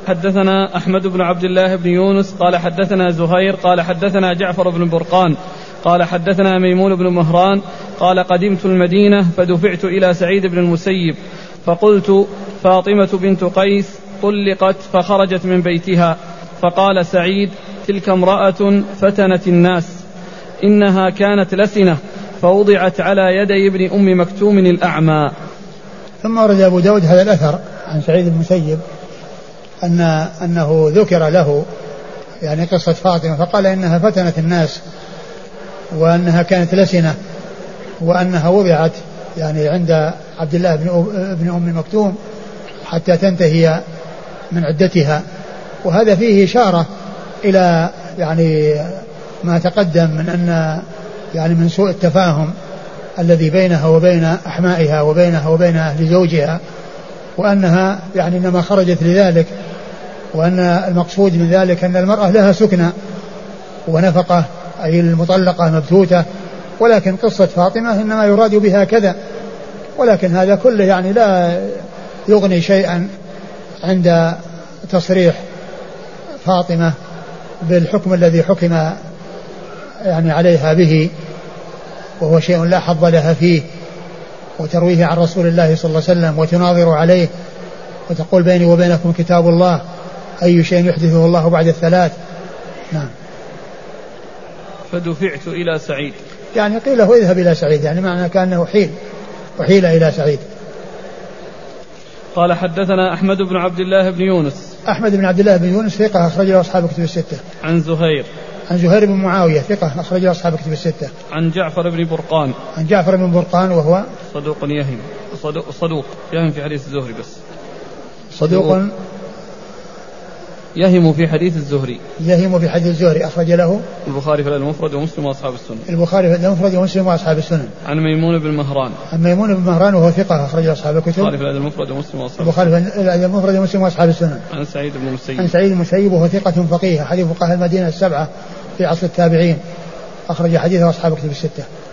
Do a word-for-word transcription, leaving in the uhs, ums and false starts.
حدثنا أحمد بن عبد الله بن يونس قال حدثنا زهير قال حدثنا جعفر بن برقان قال حدثنا ميمون بن مهران قال قدمت المدينة فدفعت إلى سعيد بن المسيب فقلت فاطمة بنت قيس طلقت فخرجت من بيتها، فقال سعيد تلك امرأة فتنت الناس، إنها كانت لسنة فوضعت على يدي ابن أم مكتوم الأعمى. ثم ورد أبو داود هذا الأثر عن سعيد بن المسيب أن أنه ذكر له يعني قصة فاطمة فقال إنها فتنت الناس وأنها كانت لسنة وأنها وضعت يعني عند عبد الله بن أم مكتوم حتى تنتهي من عدتها. وهذا فيه إشارة إلى يعني ما تقدم من أن يعني من سوء التفاهم الذي بينها وبين أحمائها وبينها وبين أهل زوجها، وأنها يعني إنما خرجت لذلك، وأن المقصود من ذلك أن المرأة لها سكنة ونفقة أي المطلقة مبتوتة، ولكن قصة فاطمة إنما يراد بها كذا، ولكن هذا كله يعني لا يغني شيئا عند تصريح فاطمة بالحكم الذي حكم يعني عليها به، وهو شيء لا حظ لها فيه، وترويه عن رسول الله صلى الله عليه وسلم وتناظر عليه وتقول بيني وبينكم كتاب الله أي شيء يحدثه الله بعد الثلاث. نعم. فدفعت إلى سعيد يعني قيل له اذهب إلى سعيد، يعني معنى كأنه حيل وحيل إلى سعيد. قال حدثنا أحمد بن عبد الله بن يونس. أحمد بن عبد الله بن يونس ثقة أخرج له أصحاب كتب الستة. عن زهير. عن زهير بن معاوية ثقة أخرج له أصحاب كتب الستة. عن جعفر بن برقان. عن جعفر بن برقان وهو صدوق يهم صدوق, صدوق يهم في حديث الزهري بس صدوق يهم في حديث الزهري يهم في حديث الزهري أخرج له البخاري في المفرد ومسلم وأصحاب السنن. البخاري في المفرد ومسلم وأصحاب السنن. عن ميمون بن مهران. عن ميمون بن مهران وهو ثقة أخرج له أصحاب الكتب. البخاري في المفرد ومسلم وأصحاب البخاري في المفرد ومسلم وأصحاب السنن. عن سعيد بن المسيب. عن سعيد بن المسيب وهو ثقة فقيه حديث فقهاء المدينة السبعة في عصر التابعين أخرج حديثه أصحاب كتب الستة.